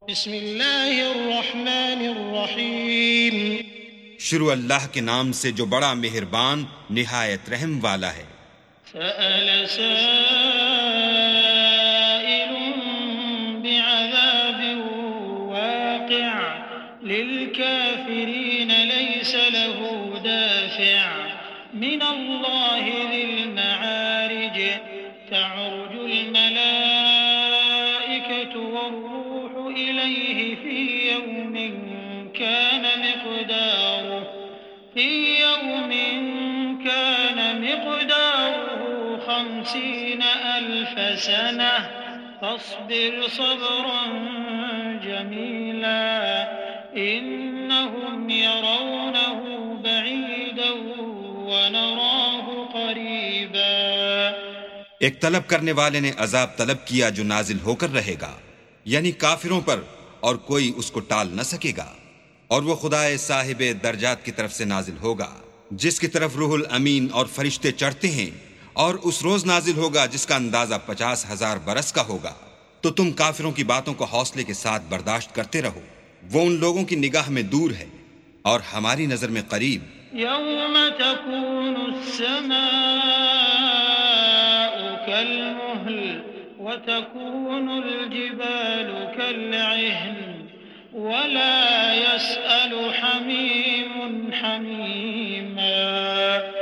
بسم اللہ الرحمن الرحیم شروع اللہ کے نام سے جو بڑا مہربان نہایت رحم والا ہے۔ سأل سائل بعذاب واقع للكافرين ليس له دافع من الله ذي المعارج تعرج الملائكة والروح إليه في يوم كان مقداره 50 ألف سنة فاصبر صبرا جميلا إنهم يرونه بعيدا ونراه قريبا۔ ایک طلب کرنے والے نے عذاب طلب کیا جو نازل ہو کر رہے گا، یعنی کافروں پر، اور کوئی اس کو ٹال نہ سکے گا، اور وہ خدائے صاحب درجات کی طرف سے نازل ہوگا جس کی طرف روح الامین اور فرشتے چڑھتے ہیں، اور اس روز نازل ہوگا جس کا اندازہ 50,000 برس کا ہوگا۔ تو تم کافروں کی باتوں کو حوصلے کے ساتھ برداشت کرتے رہو، وہ ان لوگوں کی نگاہ میں دور ہے اور ہماری نظر میں قریب۔ يوم تكون السماء كالمهل وتكون الجبال كالعهن ولا يسأل حميم حميما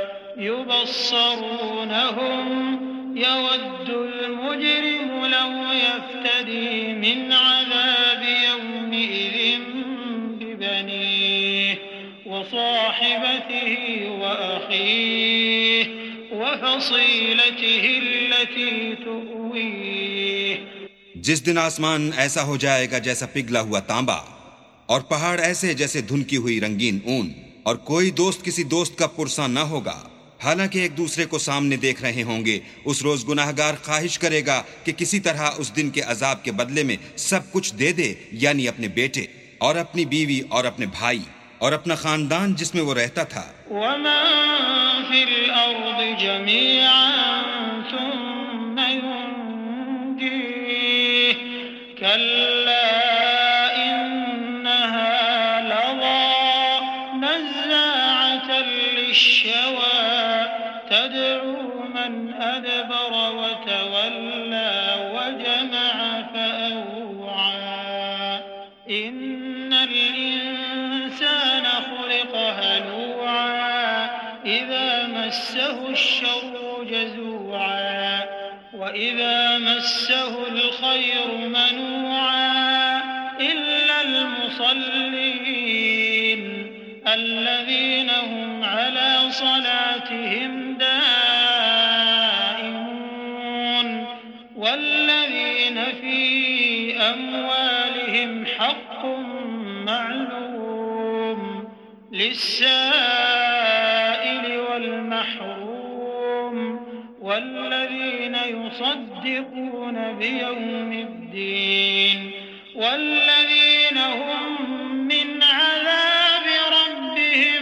يبصرونهم يود المجرم لو يفتدي من عذاب يومئذ ببنيه وصاحبته وأخيه وفصيلته التي تؤويه۔ جس دن آسمان ایسا ہو جائے گا جیسا پگھلا ہوا تانبا، اور پہاڑ ایسے جیسے دھنکی ہوئی رنگین اون، اور کوئی دوست کسی دوست کا پرساں نہ ہوگا، حالانکہ ایک دوسرے کو سامنے دیکھ رہے ہوں گے۔ اس روز گناہگار خواہش کرے گا کہ کسی طرح اس دن کے عذاب کے بدلے میں سب کچھ دے دے، یعنی اپنے بیٹے اور اپنی بیوی اور اپنے بھائی اور اپنا خاندان جس میں وہ رہتا تھا۔ ومن في الأرض جميعا ثم ينجيه كلا إنها لظى نزاعة للشوى تدعو من أدبر وتولى وجمع فأوعى إن الإنسان خلق هلوعا إذا مسه الشر جزوعا وإذا مسه الخير منوعا إلا المصلين الذين هم على صلاتهم دائمون والذين في أموالهم حق معلوم للسائل والمحروم والذين يصدقون بيوم الدين والذين هم من عذاب ربهم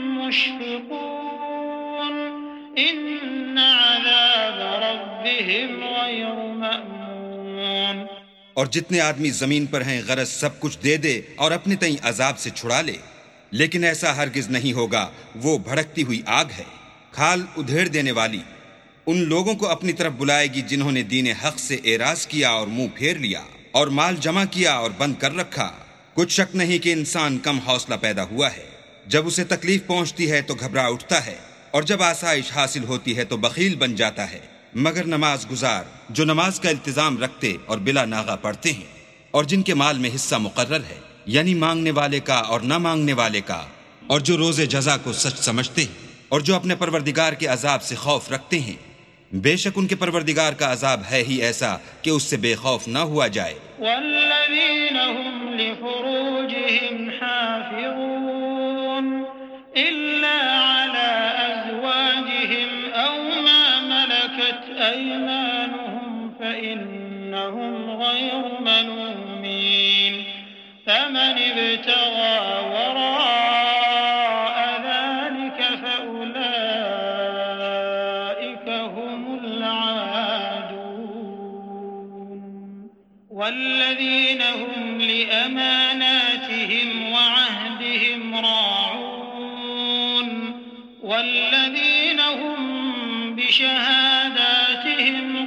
مشفقون إن عذاب ربهم غير مأمون۔ اور جتنے آدمی زمین پر ہیں غرض سب کچھ دے دے اور اپنے تئیں عذاب سے چھڑا لے، لیکن ایسا ہرگز نہیں ہوگا، وہ بھڑکتی ہوئی آگ ہے، کھال ادھیڑ دینے والی، ان لوگوں کو اپنی طرف بلائے گی جنہوں نے دین حق سے اعراض کیا اور منہ پھیر لیا اور مال جمع کیا اور بند کر رکھا۔ کچھ شک نہیں کہ انسان کم حوصلہ پیدا ہوا ہے، جب اسے تکلیف پہنچتی ہے تو گھبرا اٹھتا ہے، اور جب آسائش حاصل ہوتی ہے تو بخیل بن جاتا ہے، مگر نماز گزار جو نماز کا التزام رکھتے اور بلا ناغہ پڑھتے ہیں، اور جن کے مال میں حصہ مقرر ہے، یعنی مانگنے والے کا اور نہ مانگنے والے کا، اور جو روز جزا کو سچ سمجھتے ہیں، اور جو اپنے پروردگار کے عذاب سے خوف رکھتے ہیں، بے شک ان کے پروردگار کا عذاب ہے ہی ایسا کہ اس سے بے خوف نہ ہوا جائے۔ والذین هم لفروجهم حافظون إلا على أزواجهم أو ما ملكت أيمانهم فإنهم غير ملومين فمن ابتغى وراء ذلك فأولئك هم العادون والذين هم بشهاداتهم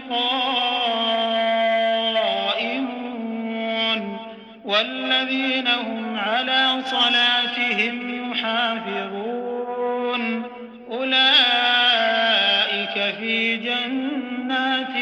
قائمون والذين هم على صلاتهم يحافظون أولئك في جنات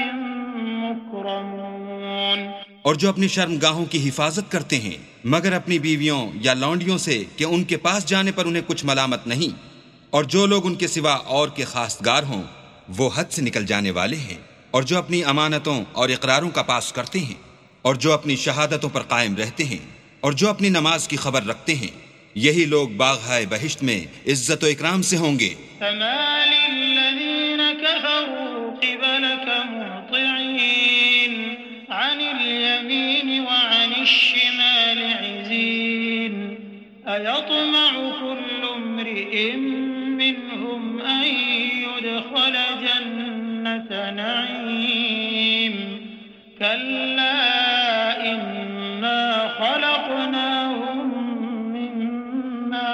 مكرمون۔ اور جو اپنی شرمگاہوں کی حفاظت کرتے ہیں مگر اپنی بیویوں یا لونڈیوں سے کہ ان کے پاس جانے پر انہیں کچھ ملامت نہیں، اور جو لوگ ان کے سوا اور کے خواستگار ہوں وہ حد سے نکل جانے والے ہیں، اور جو اپنی امانتوں اور اقراروں کا پاس کرتے ہیں، اور جو اپنی شہادتوں پر قائم رہتے ہیں، اور جو اپنی نماز کی خبر رکھتے ہیں، یہی لوگ باغہائے بہشت میں عزت و اکرام سے ہوں گے۔ فمال الذين كفروا قبلك مهطعين عن اليمين وعن الشمال عزين أيطمع كل امرئ منهم أن يدخل جنة نعيم كلا إنا خلقناهم مما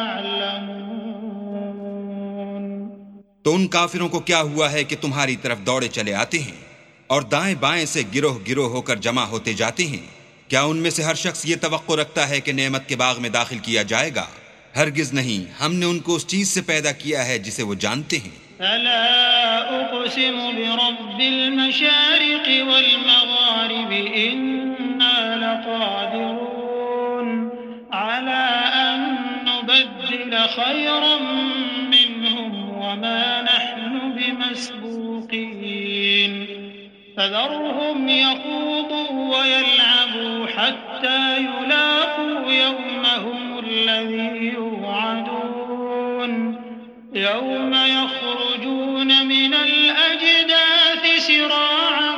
يعلمون۔ تو ان کافروں کو کیا ہوا ہے کہ تمہاری طرف دوڑے چلے آتے ہیں اور دائیں بائیں سے گروہ گروہ ہو کر جمع ہوتے جاتے ہیں؟ کیا ان میں سے ہر شخص یہ توقع رکھتا ہے کہ نعمت کے باغ میں داخل کیا جائے گا؟ ہرگز نہیں، ہم نے ان کو اس چیز سے پیدا کیا ہے جسے وہ جانتے ہیں۔ فلا أقسم برب المشارق والمغارب إنا لقادرون على أن نبدل خيرا منهم وما نحن بمسبوقين فذرهم يخوضوا ويلعبوا حتى يلاقوا يومهم الذي يوعدون يوم يخرجون من الأجداث سراعا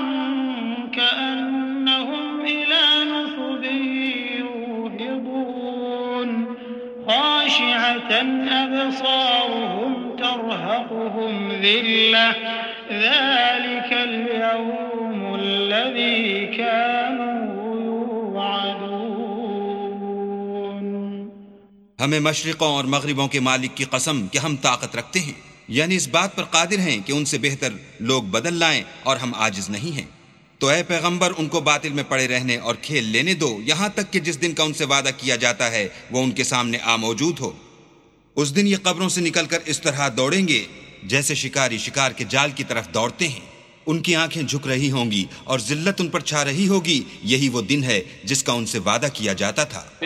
كأنهم إلى نصب يوهضون خاشعة أبصارهم ترهقهم ذلة ذلك اليوم الذي كانوا يوعدون۔ ہمیں مشرقوں اور مغربوں کے مالک کی قسم کہ ہم طاقت رکھتے ہیں، یعنی اس بات پر قادر ہیں کہ ان سے بہتر لوگ بدل لائیں، اور ہم عاجز نہیں ہیں۔ تو اے پیغمبر ان کو باطل میں پڑے رہنے اور کھیل لینے دو، یہاں تک کہ جس دن کا ان سے وعدہ کیا جاتا ہے وہ ان کے سامنے موجود ہو۔ اس دن یہ قبروں سے نکل کر اس طرح دوڑیں گے جیسے شکاری شکار کے جال کی طرف دوڑتے ہیں۔ ان کی آنکھیں جھک رہی ہوں گی اور ذلت ان پر چھا رہی ہوگی، یہی وہ دن ہے جس کا ان سے وعدہ کیا جاتا تھا۔